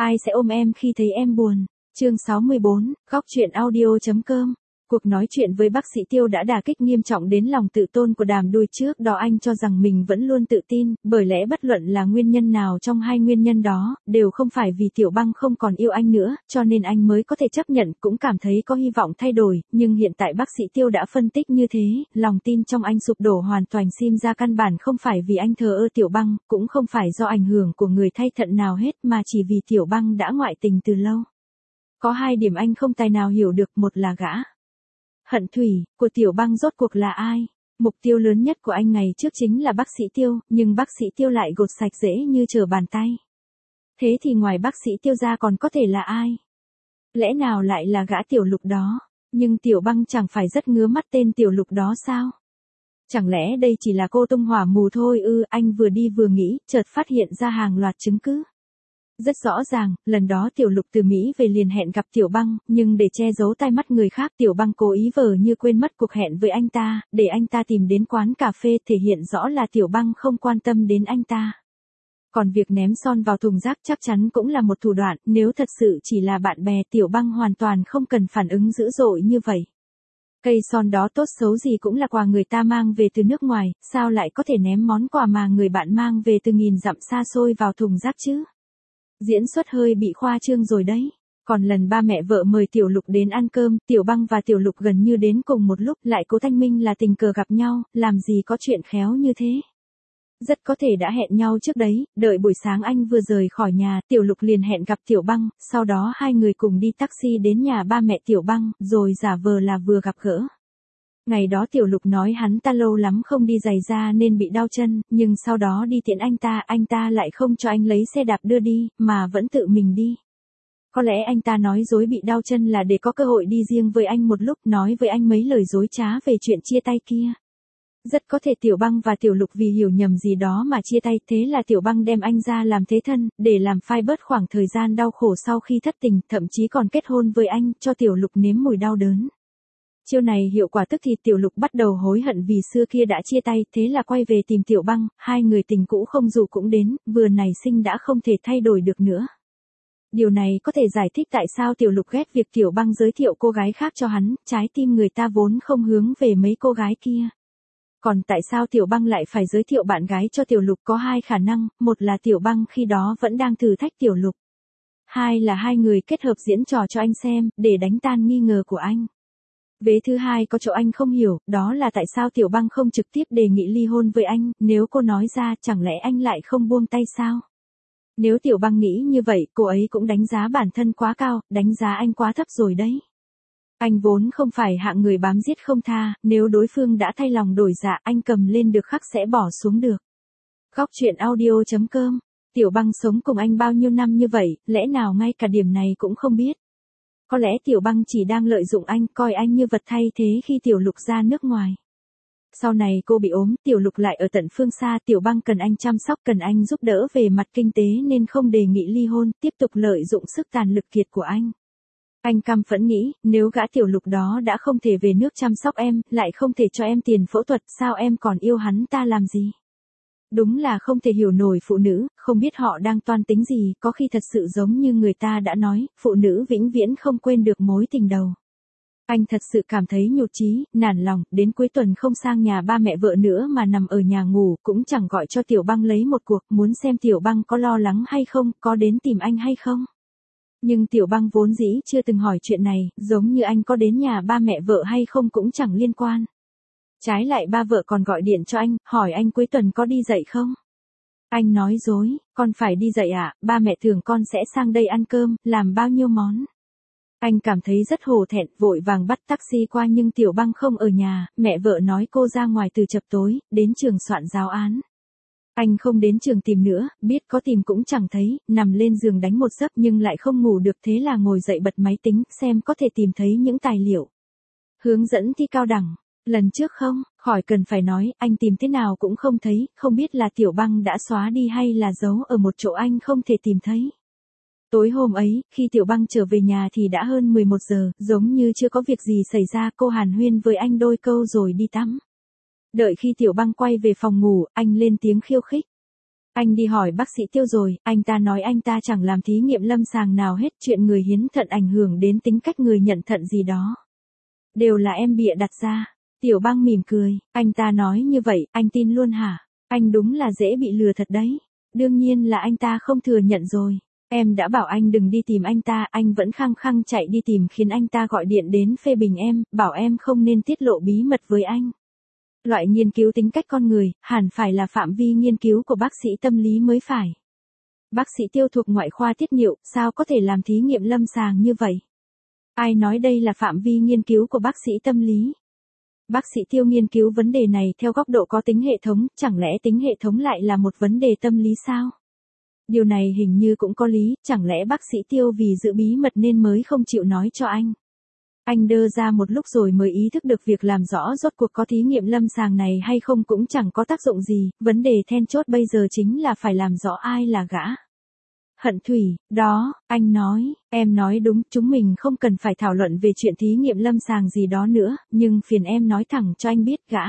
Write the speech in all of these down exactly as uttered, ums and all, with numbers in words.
Ai sẽ ôm em khi thấy em buồn? Chương sáu mươi bốn, góc truyện audio.com. Cuộc nói chuyện với bác sĩ Tiêu đã đả kích nghiêm trọng đến lòng tự tôn của Đàm Đuôi. Trước đó anh cho rằng mình vẫn luôn tự tin, bởi lẽ bất luận là nguyên nhân nào trong hai nguyên nhân đó, đều không phải vì Tiểu Băng không còn yêu anh nữa, cho nên anh mới có thể chấp nhận, cũng cảm thấy có hy vọng thay đổi, nhưng hiện tại bác sĩ Tiêu đã phân tích như thế, lòng tin trong anh sụp đổ hoàn toàn, xem ra căn bản không phải vì anh thờ ơ Tiểu Băng, cũng không phải do ảnh hưởng của người thay thận nào hết, mà chỉ vì Tiểu Băng đã ngoại tình từ lâu. Có hai điểm anh không tài nào hiểu được, một là gã Hận Thủy của Tiểu Băng rốt cuộc là ai? Mục tiêu lớn nhất của anh ngày trước chính là bác sĩ Tiêu, nhưng bác sĩ Tiêu lại gột sạch dễ như trở bàn tay. Thế thì ngoài bác sĩ Tiêu ra còn có thể là ai? Lẽ nào lại là gã Tiểu Lục đó? Nhưng Tiểu Băng chẳng phải rất ngứa mắt tên Tiểu Lục đó sao? Chẳng lẽ đây chỉ là cô tung hỏa mù thôi ư? Anh vừa đi vừa nghĩ, chợt phát hiện ra hàng loạt chứng cứ. Rất rõ ràng, lần đó Tiểu Lục từ Mỹ về liền hẹn gặp Tiểu Băng, nhưng để che giấu tai mắt người khác, Tiểu Băng cố ý vờ như quên mất cuộc hẹn với anh ta, để anh ta tìm đến quán cà phê, thể hiện rõ là Tiểu Băng không quan tâm đến anh ta. Còn việc ném son vào thùng rác chắc chắn cũng là một thủ đoạn, nếu thật sự chỉ là bạn bè, Tiểu Băng hoàn toàn không cần phản ứng dữ dội như vậy. Cây son đó tốt xấu gì cũng là quà người ta mang về từ nước ngoài, sao lại có thể ném món quà mà người bạn mang về từ nghìn dặm xa xôi vào thùng rác chứ? Diễn xuất hơi bị khoa trương rồi đấy. Còn lần ba mẹ vợ mời Tiểu Lục đến ăn cơm, Tiểu Băng và Tiểu Lục gần như đến cùng một lúc, lại cố thanh minh là tình cờ gặp nhau, làm gì có chuyện khéo như thế. Rất có thể đã hẹn nhau trước đấy, đợi buổi sáng anh vừa rời khỏi nhà, Tiểu Lục liền hẹn gặp Tiểu Băng, sau đó hai người cùng đi taxi đến nhà ba mẹ Tiểu Băng, rồi giả vờ là vừa gặp gỡ. Ngày đó Tiểu Lục nói hắn ta lâu lắm không đi giày da nên bị đau chân, nhưng sau đó đi tiễn anh ta, anh ta lại không cho anh lấy xe đạp đưa đi, mà vẫn tự mình đi. Có lẽ anh ta nói dối bị đau chân là để có cơ hội đi riêng với anh một lúc, nói với anh mấy lời dối trá về chuyện chia tay kia. Rất có thể Tiểu Băng và Tiểu Lục vì hiểu nhầm gì đó mà chia tay, thế là Tiểu Băng đem anh ra làm thế thân, để làm phai bớt khoảng thời gian đau khổ sau khi thất tình, thậm chí còn kết hôn với anh, cho Tiểu Lục nếm mùi đau đớn. Chiêu này hiệu quả tức thì Tiểu Lục bắt đầu hối hận vì xưa kia đã chia tay, thế là quay về tìm Tiểu Băng, hai người tình cũ không dù cũng đến, vừa nảy sinh đã không thể thay đổi được nữa. Điều này có thể giải thích tại sao Tiểu Lục ghét việc Tiểu Băng giới thiệu cô gái khác cho hắn, trái tim người ta vốn không hướng về mấy cô gái kia. Còn tại sao Tiểu Băng lại phải giới thiệu bạn gái cho Tiểu Lục, có hai khả năng, một là Tiểu Băng khi đó vẫn đang thử thách Tiểu Lục. Hai là hai người kết hợp diễn trò cho anh xem, để đánh tan nghi ngờ của anh. Vế thứ hai có chỗ anh không hiểu, đó là tại sao Tiểu Băng không trực tiếp đề nghị ly hôn với anh, nếu cô nói ra chẳng lẽ anh lại không buông tay sao? Nếu Tiểu Băng nghĩ như vậy, cô ấy cũng đánh giá bản thân quá cao, đánh giá anh quá thấp rồi đấy. Anh vốn không phải hạng người bám giết không tha, nếu đối phương đã thay lòng đổi dạ, anh cầm lên được khắc sẽ bỏ xuống được. Góc truyện audio.com. Tiểu Băng sống cùng anh bao nhiêu năm như vậy, lẽ nào ngay cả điểm này cũng không biết? Có lẽ Tiểu Băng chỉ đang lợi dụng anh, coi anh như vật thay thế khi Tiểu Lục ra nước ngoài. Sau này cô bị ốm, Tiểu Lục lại ở tận phương xa, Tiểu Băng cần anh chăm sóc, cần anh giúp đỡ về mặt kinh tế nên không đề nghị ly hôn, tiếp tục lợi dụng sức tàn lực kiệt của anh. Anh căm phẫn nghĩ, nếu gã Tiểu Lục đó đã không thể về nước chăm sóc em, lại không thể cho em tiền phẫu thuật, sao em còn yêu hắn ta làm gì? Đúng là không thể hiểu nổi phụ nữ, không biết họ đang toan tính gì, có khi thật sự giống như người ta đã nói, phụ nữ vĩnh viễn không quên được mối tình đầu. Anh thật sự cảm thấy nhụt chí, nản lòng, đến cuối tuần không sang nhà ba mẹ vợ nữa mà nằm ở nhà ngủ, cũng chẳng gọi cho Tiểu Băng lấy một cuộc, muốn xem Tiểu Băng có lo lắng hay không, có đến tìm anh hay không. Nhưng Tiểu Băng vốn dĩ chưa từng hỏi chuyện này, giống như anh có đến nhà ba mẹ vợ hay không cũng chẳng liên quan. Trái lại ba vợ còn gọi điện cho anh, hỏi anh cuối tuần có đi dạy không? Anh nói dối, con phải đi dạy ạ, à? Ba mẹ thường con sẽ sang đây ăn cơm, làm bao nhiêu món. Anh cảm thấy rất hổ thẹn, vội vàng bắt taxi qua nhưng Tiểu Băng không ở nhà, mẹ vợ nói cô ra ngoài từ chập tối, đến trường soạn giáo án. Anh không đến trường tìm nữa, biết có tìm cũng chẳng thấy, nằm lên giường đánh một giấc nhưng lại không ngủ được, thế là ngồi dậy bật máy tính, xem có thể tìm thấy những tài liệu. Hướng dẫn thi cao đẳng. Lần trước không, khỏi cần phải nói, anh tìm thế nào cũng không thấy, không biết là Tiểu Băng đã xóa đi hay là giấu ở một chỗ anh không thể tìm thấy. Tối hôm ấy, khi Tiểu Băng trở về nhà thì đã hơn mười một giờ, giống như chưa có việc gì xảy ra, cô hàn huyên với anh đôi câu rồi đi tắm. Đợi khi Tiểu Băng quay về phòng ngủ, anh lên tiếng khiêu khích. Anh đi hỏi bác sĩ Tiêu rồi, anh ta nói anh ta chẳng làm thí nghiệm lâm sàng nào hết, chuyện người hiến thận ảnh hưởng đến tính cách người nhận thận gì đó. Đều là em bịa đặt ra. Tiểu Băng mỉm cười, anh ta nói như vậy, anh tin luôn hả? Anh đúng là dễ bị lừa thật đấy. Đương nhiên là anh ta không thừa nhận rồi. Em đã bảo anh đừng đi tìm anh ta, anh vẫn khăng khăng chạy đi tìm, khiến anh ta gọi điện đến phê bình em, bảo em không nên tiết lộ bí mật với anh. Loại nghiên cứu tính cách con người, hẳn phải là phạm vi nghiên cứu của bác sĩ tâm lý mới phải. Bác sĩ Tiêu thuộc ngoại khoa tiết niệu, sao có thể làm thí nghiệm lâm sàng như vậy? Ai nói đây là phạm vi nghiên cứu của bác sĩ tâm lý? Bác sĩ Tiêu nghiên cứu vấn đề này theo góc độ có tính hệ thống, chẳng lẽ tính hệ thống lại là một vấn đề tâm lý sao? Điều này hình như cũng có lý, chẳng lẽ bác sĩ Tiêu vì giữ bí mật nên mới không chịu nói cho anh? Anh đơ ra một lúc rồi mới ý thức được việc làm rõ rốt cuộc có thí nghiệm lâm sàng này hay không cũng chẳng có tác dụng gì, vấn đề then chốt bây giờ chính là phải làm rõ ai là gã. Hận Thủy, đó, anh nói, em nói đúng, chúng mình không cần phải thảo luận về chuyện thí nghiệm lâm sàng gì đó nữa, nhưng phiền em nói thẳng cho anh biết gã.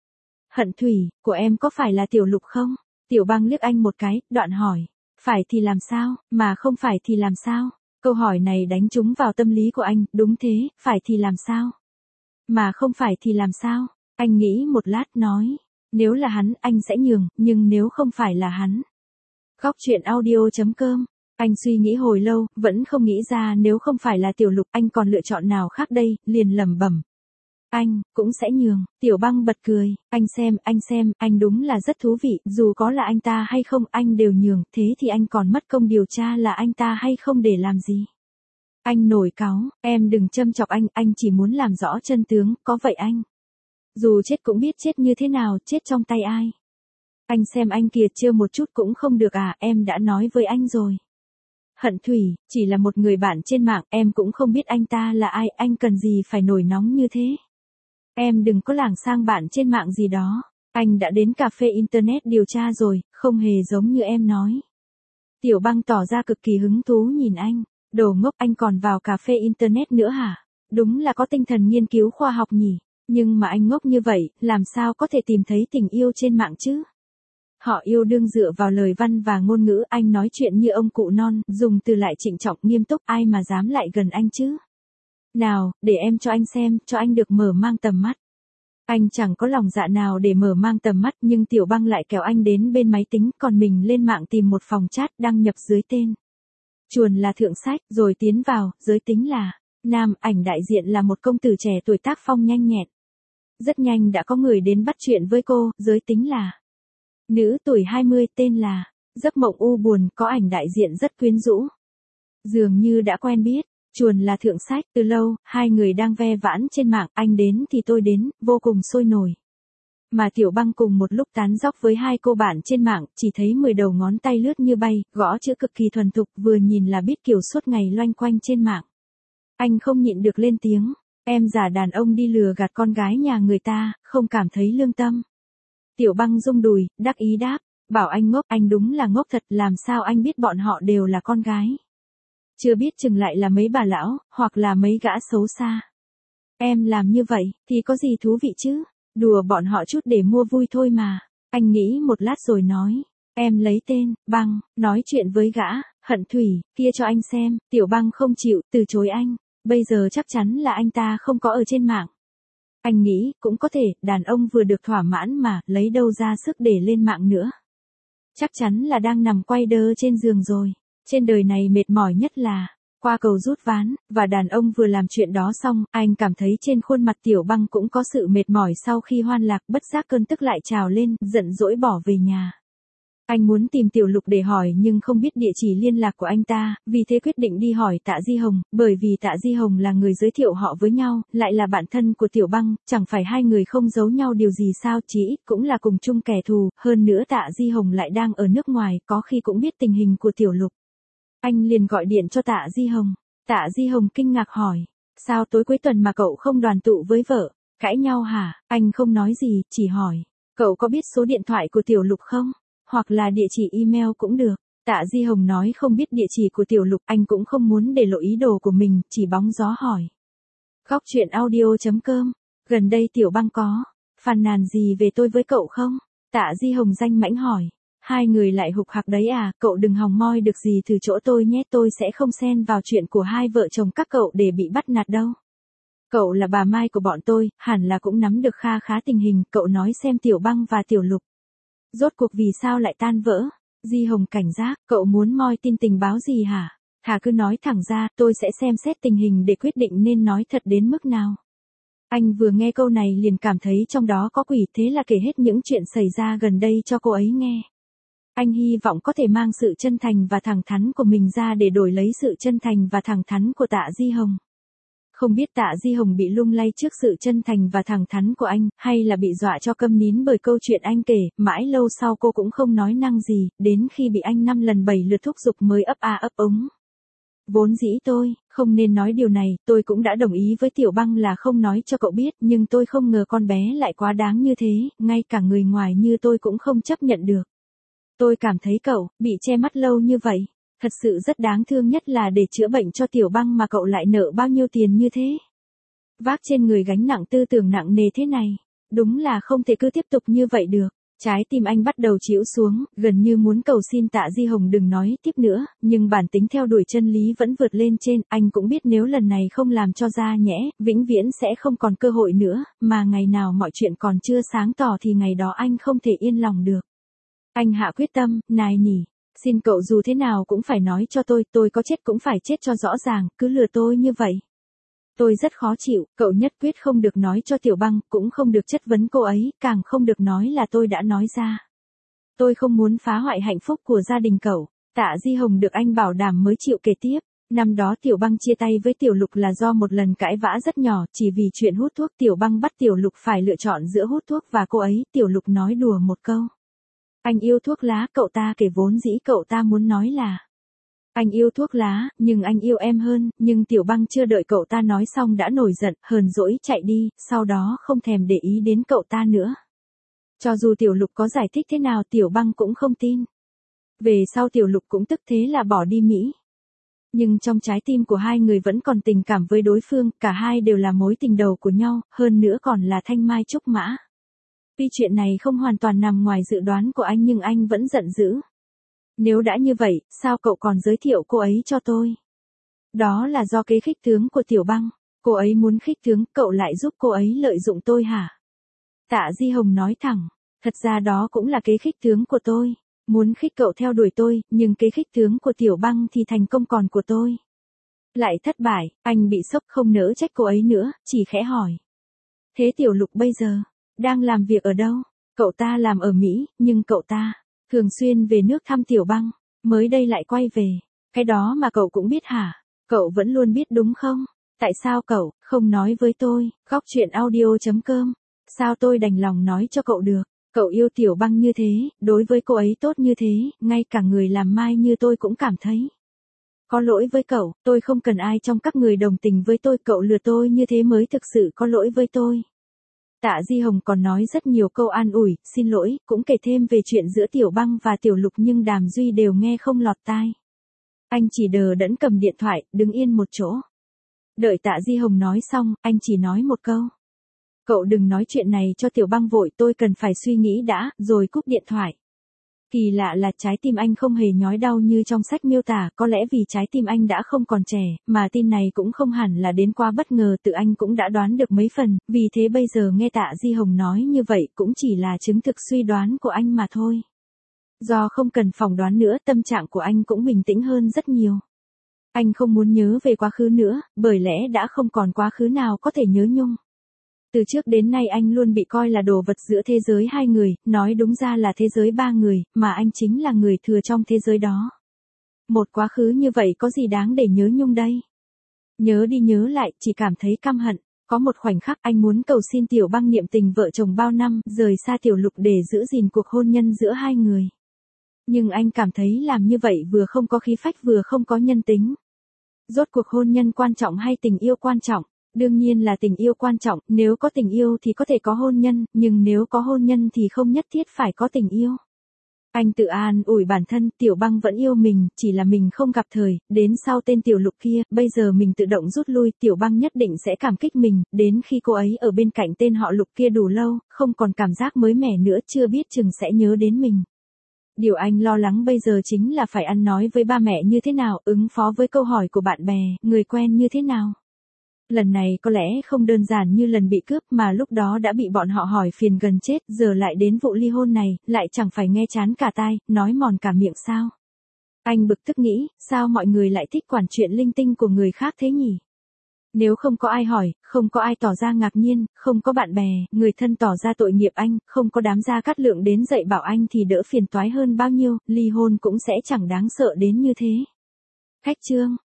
Hận Thủy, của em có phải là Tiểu Lục không? Tiểu Băng liếc anh một cái, đoạn hỏi, phải thì làm sao, mà không phải thì làm sao? Câu hỏi này đánh trúng vào tâm lý của anh, đúng thế, phải thì làm sao? Mà không phải thì làm sao? Anh nghĩ một lát nói, nếu là hắn, anh sẽ nhường, nhưng nếu không phải là hắn. Góc truyện audio chấm com. Anh suy nghĩ hồi lâu, vẫn không nghĩ ra nếu không phải là Tiểu Lục, anh còn lựa chọn nào khác đây, liền lẩm bẩm. Anh, cũng sẽ nhường. Tiểu Băng bật cười, anh xem, anh xem, anh đúng là rất thú vị, dù có là anh ta hay không, anh đều nhường, thế thì anh còn mất công điều tra là anh ta hay không để làm gì. Anh nổi cáu, em đừng châm chọc anh, anh chỉ muốn làm rõ chân tướng, có vậy anh. Dù chết cũng biết chết như thế nào, chết trong tay ai. Anh xem anh kìa, trêu một chút cũng không được à, em đã nói với anh rồi. Hận Thủy, chỉ là một người bạn trên mạng, em cũng không biết anh ta là ai, anh cần gì phải nổi nóng như thế. Em đừng có lảng sang bạn trên mạng gì đó. Anh đã đến cà phê internet điều tra rồi, không hề giống như em nói. Tiểu Băng tỏ ra cực kỳ hứng thú nhìn anh. Đồ ngốc, anh còn vào cà phê internet nữa hả? Đúng là có tinh thần nghiên cứu khoa học nhỉ. Nhưng mà anh ngốc như vậy, làm sao có thể tìm thấy tình yêu trên mạng chứ? Họ yêu đương dựa vào lời văn và ngôn ngữ, anh nói chuyện như ông cụ non, dùng từ lại trịnh trọng nghiêm túc, ai mà dám lại gần anh chứ? Nào, để em cho anh xem, cho anh được mở mang tầm mắt. Anh chẳng có lòng dạ nào để mở mang tầm mắt, nhưng Tiểu Băng lại kéo anh đến bên máy tính, còn mình lên mạng tìm một phòng chat đăng nhập dưới tên. Chuồn là thượng sách, rồi tiến vào, giới tính là nam, ảnh đại diện là một công tử trẻ tuổi tác phong nhanh nhẹn. Rất nhanh đã có người đến bắt chuyện với cô, giới tính là nữ, tuổi hai mươi, tên là Giấc Mộng U Buồn, có ảnh đại diện rất quyến rũ. Dường như đã quen biết. Chuồn là thượng sách, từ lâu, hai người đang ve vãn trên mạng, anh đến thì tôi đến, vô cùng sôi nổi. Mà Tiểu Băng cùng một lúc tán dóc với hai cô bạn trên mạng, chỉ thấy mười đầu ngón tay lướt như bay, gõ chữ cực kỳ thuần thục, vừa nhìn là biết kiểu suốt ngày loanh quanh trên mạng. Anh không nhịn được lên tiếng, em giả đàn ông đi lừa gạt con gái nhà người ta, không cảm thấy lương tâm. Tiểu Băng rung đùi, đắc ý đáp, bảo anh ngốc, anh đúng là ngốc thật, làm sao anh biết bọn họ đều là con gái. Chưa biết chừng lại là mấy bà lão, hoặc là mấy gã xấu xa. Em làm như vậy, thì có gì thú vị chứ? Đùa bọn họ chút để mua vui thôi mà. Anh nghĩ một lát rồi nói. Em lấy tên, Băng, nói chuyện với gã, Hận Thủy, kia cho anh xem. Tiểu Băng không chịu, từ chối anh. Bây giờ chắc chắn là anh ta không có ở trên mạng. Anh nghĩ, cũng có thể, đàn ông vừa được thỏa mãn mà, lấy đâu ra sức để lên mạng nữa. Chắc chắn là đang nằm quay đơ trên giường rồi. Trên đời này mệt mỏi nhất là qua cầu rút ván, và đàn ông vừa làm chuyện đó xong, anh cảm thấy trên khuôn mặt Tiểu Băng cũng có sự mệt mỏi sau khi hoan lạc, bất giác cơn tức lại trào lên, giận dỗi bỏ về nhà. Anh muốn tìm Tiểu Lục để hỏi nhưng không biết địa chỉ liên lạc của anh ta, vì thế quyết định đi hỏi Tạ Di Hồng, bởi vì Tạ Di Hồng là người giới thiệu họ với nhau, lại là bạn thân của Tiểu Băng, chẳng phải hai người không giấu nhau điều gì sao, chỉ ít cũng là cùng chung kẻ thù, hơn nữa Tạ Di Hồng lại đang ở nước ngoài, có khi cũng biết tình hình của Tiểu Lục. Anh liền gọi điện cho Tạ Di Hồng. Tạ Di Hồng kinh ngạc hỏi, sao tối cuối tuần mà cậu không đoàn tụ với vợ, cãi nhau hả? Anh không nói gì, chỉ hỏi, cậu có biết số điện thoại của Tiểu Lục không? Hoặc là địa chỉ email cũng được. Tạ Di Hồng nói không biết địa chỉ của Tiểu Lục, anh cũng không muốn để lộ ý đồ của mình, chỉ bóng gió hỏi. Góc truyện audio chấm com, gần đây Tiểu Băng có phàn nàn gì về tôi với cậu không? Tạ Di Hồng danh mãnh hỏi. hai người lại hục hặc đấy à, cậu đừng hòng moi được gì từ chỗ tôi nhé, tôi sẽ không xen vào chuyện của hai vợ chồng các cậu để bị bắt nạt đâu. Cậu là bà Mai của bọn tôi, hẳn là cũng nắm được kha khá tình hình, cậu nói xem Tiểu Băng và Tiểu Lục. Rốt cuộc vì sao lại tan vỡ? Di Hồng cảnh giác, cậu muốn moi tin tình báo gì hả? Thà cứ nói thẳng ra, tôi sẽ xem xét tình hình để quyết định nên nói thật đến mức nào. Anh vừa nghe câu này liền cảm thấy trong đó có quỷ, thế là kể hết những chuyện xảy ra gần đây cho cô ấy nghe. Anh hy vọng có thể mang sự chân thành và thẳng thắn của mình ra để đổi lấy sự chân thành và thẳng thắn của Tạ Di Hồng. Không biết Tạ Di Hồng bị lung lay trước sự chân thành và thẳng thắn của anh, hay là bị dọa cho câm nín bởi câu chuyện anh kể, mãi lâu sau cô cũng không nói năng gì, đến khi bị anh năm lần bảy lượt thúc giục mới ấp a ấp úng. Vốn dĩ tôi không nên nói điều này, tôi cũng đã đồng ý với Tiểu Băng là không nói cho cậu biết, nhưng tôi không ngờ con bé lại quá đáng như thế, ngay cả người ngoài như tôi cũng không chấp nhận được. Tôi cảm thấy cậu bị che mắt lâu như vậy, thật sự rất đáng thương, nhất là để chữa bệnh cho Tiểu Băng mà cậu lại nợ bao nhiêu tiền như thế. Vác trên người gánh nặng tư tưởng nặng nề thế này, đúng là không thể cứ tiếp tục như vậy được. Trái tim anh bắt đầu chịu xuống, gần như muốn cầu xin Tạ Di Hồng đừng nói tiếp nữa, nhưng bản tính theo đuổi chân lý vẫn vượt lên trên, anh cũng biết nếu lần này không làm cho ra nhẽ, vĩnh viễn sẽ không còn cơ hội nữa, mà ngày nào mọi chuyện còn chưa sáng tỏ thì ngày đó anh không thể yên lòng được. Anh hạ quyết tâm, nài nỉ, xin cậu dù thế nào cũng phải nói cho tôi, tôi có chết cũng phải chết cho rõ ràng, cứ lừa tôi như vậy. Tôi rất khó chịu, cậu nhất quyết không được nói cho Tiểu Băng, cũng không được chất vấn cô ấy, càng không được nói là tôi đã nói ra. Tôi không muốn phá hoại hạnh phúc của gia đình cậu. Tạ Di Hồng được anh bảo đảm mới chịu kể tiếp. Năm đó Tiểu Băng chia tay với Tiểu Lục là do một lần cãi vã rất nhỏ, chỉ vì chuyện hút thuốc. Tiểu Băng bắt Tiểu Lục phải lựa chọn giữa hút thuốc và cô ấy. Tiểu Lục nói đùa một câu: anh yêu thuốc lá, cậu ta kể vốn dĩ cậu ta muốn nói là anh yêu thuốc lá, nhưng anh yêu em hơn, nhưng Tiểu Băng chưa đợi cậu ta nói xong đã nổi giận, hờn dỗi chạy đi, sau đó không thèm để ý đến cậu ta nữa. Cho dù Tiểu Lục có giải thích thế nào Tiểu Băng cũng không tin. Về sau Tiểu Lục cũng tức thế là bỏ đi Mỹ. Nhưng trong trái tim của hai người vẫn còn tình cảm với đối phương, cả hai đều là mối tình đầu của nhau, hơn nữa còn là thanh mai trúc mã. Tuy chuyện này không hoàn toàn nằm ngoài dự đoán của anh nhưng anh vẫn giận dữ. Nếu đã như vậy, sao cậu còn giới thiệu cô ấy cho tôi? Đó là do kế khích tướng của Tiểu Băng. Cô ấy muốn khích tướng, cậu lại giúp cô ấy lợi dụng tôi hả? Tạ Di Hồng nói thẳng, thật ra đó cũng là kế khích tướng của tôi. Muốn khích cậu theo đuổi tôi, nhưng kế khích tướng của Tiểu Băng thì thành công còn của tôi. Lại thất bại, anh bị sốc không nỡ trách cô ấy nữa, chỉ khẽ hỏi. Thế Tiểu Lục bây giờ, đang làm việc ở đâu? Cậu ta làm ở Mỹ, nhưng cậu ta thường xuyên về nước thăm Tiểu Băng, mới đây lại quay về. Cái đó mà cậu cũng biết hả? Cậu vẫn luôn biết đúng không? Tại sao cậu không nói với tôi? Góc truyện audio chấm com. Sao tôi đành lòng nói cho cậu được? Cậu yêu Tiểu Băng như thế, đối với cô ấy tốt như thế, ngay cả người làm mai như tôi cũng cảm thấy có lỗi với cậu. Tôi không cần ai trong các người đồng tình với tôi, cậu lừa tôi như thế mới thực sự có lỗi với tôi. Tạ Di Hồng còn nói rất nhiều câu an ủi, xin lỗi, cũng kể thêm về chuyện giữa Tiểu Băng và Tiểu Lục nhưng Đàm Duy đều nghe không lọt tai. Anh chỉ đờ đẫn cầm điện thoại, đứng yên một chỗ. Đợi Tạ Di Hồng nói xong, anh chỉ nói một câu. Cậu đừng nói chuyện này cho Tiểu Băng vội, tôi cần phải suy nghĩ đã, rồi cúp điện thoại. Kỳ lạ là trái tim anh không hề nhói đau như trong sách miêu tả, có lẽ vì trái tim anh đã không còn trẻ, mà tin này cũng không hẳn là đến quá bất ngờ, tự anh cũng đã đoán được mấy phần, vì thế bây giờ nghe Tạ Di Hồng nói như vậy cũng chỉ là chứng thực suy đoán của anh mà thôi. Do không cần phỏng đoán nữa, tâm trạng của anh cũng bình tĩnh hơn rất nhiều. Anh không muốn nhớ về quá khứ nữa, bởi lẽ đã không còn quá khứ nào có thể nhớ nhung. Từ trước đến nay anh luôn bị coi là đồ vật giữa thế giới hai người, nói đúng ra là thế giới ba người, mà anh chính là người thừa trong thế giới đó. Một quá khứ như vậy có gì đáng để nhớ nhung đây? Nhớ đi nhớ lại, chỉ cảm thấy căm hận. Có một khoảnh khắc anh muốn cầu xin Tiểu Băng niệm tình vợ chồng bao năm, rời xa Tiểu Lục để giữ gìn cuộc hôn nhân giữa hai người. Nhưng anh cảm thấy làm như vậy vừa không có khí phách vừa không có nhân tính. Rốt cuộc hôn nhân quan trọng hay tình yêu quan trọng? Đương nhiên là tình yêu quan trọng, nếu có tình yêu thì có thể có hôn nhân, nhưng nếu có hôn nhân thì không nhất thiết phải có tình yêu. Anh tự an ủi bản thân, Tiểu Băng vẫn yêu mình, chỉ là mình không gặp thời, đến sau tên Tiểu Lục kia, bây giờ mình tự động rút lui, Tiểu Băng nhất định sẽ cảm kích mình, đến khi cô ấy ở bên cạnh tên họ Lục kia đủ lâu, không còn cảm giác mới mẻ nữa, chưa biết chừng sẽ nhớ đến mình. Điều anh lo lắng bây giờ chính là phải ăn nói với ba mẹ như thế nào, ứng phó với câu hỏi của bạn bè, người quen như thế nào. Lần này có lẽ không đơn giản như lần bị cướp mà lúc đó đã bị bọn họ hỏi phiền gần chết, giờ lại đến vụ ly hôn này, lại chẳng phải nghe chán cả tai, nói mòn cả miệng sao. Anh bực tức nghĩ, sao mọi người lại thích quản chuyện linh tinh của người khác thế nhỉ? Nếu không có ai hỏi, không có ai tỏ ra ngạc nhiên, không có bạn bè, người thân tỏ ra tội nghiệp anh, không có đám Gia Cát Lượng đến dạy bảo anh thì đỡ phiền toái hơn bao nhiêu, ly hôn cũng sẽ chẳng đáng sợ đến như thế. Khách chương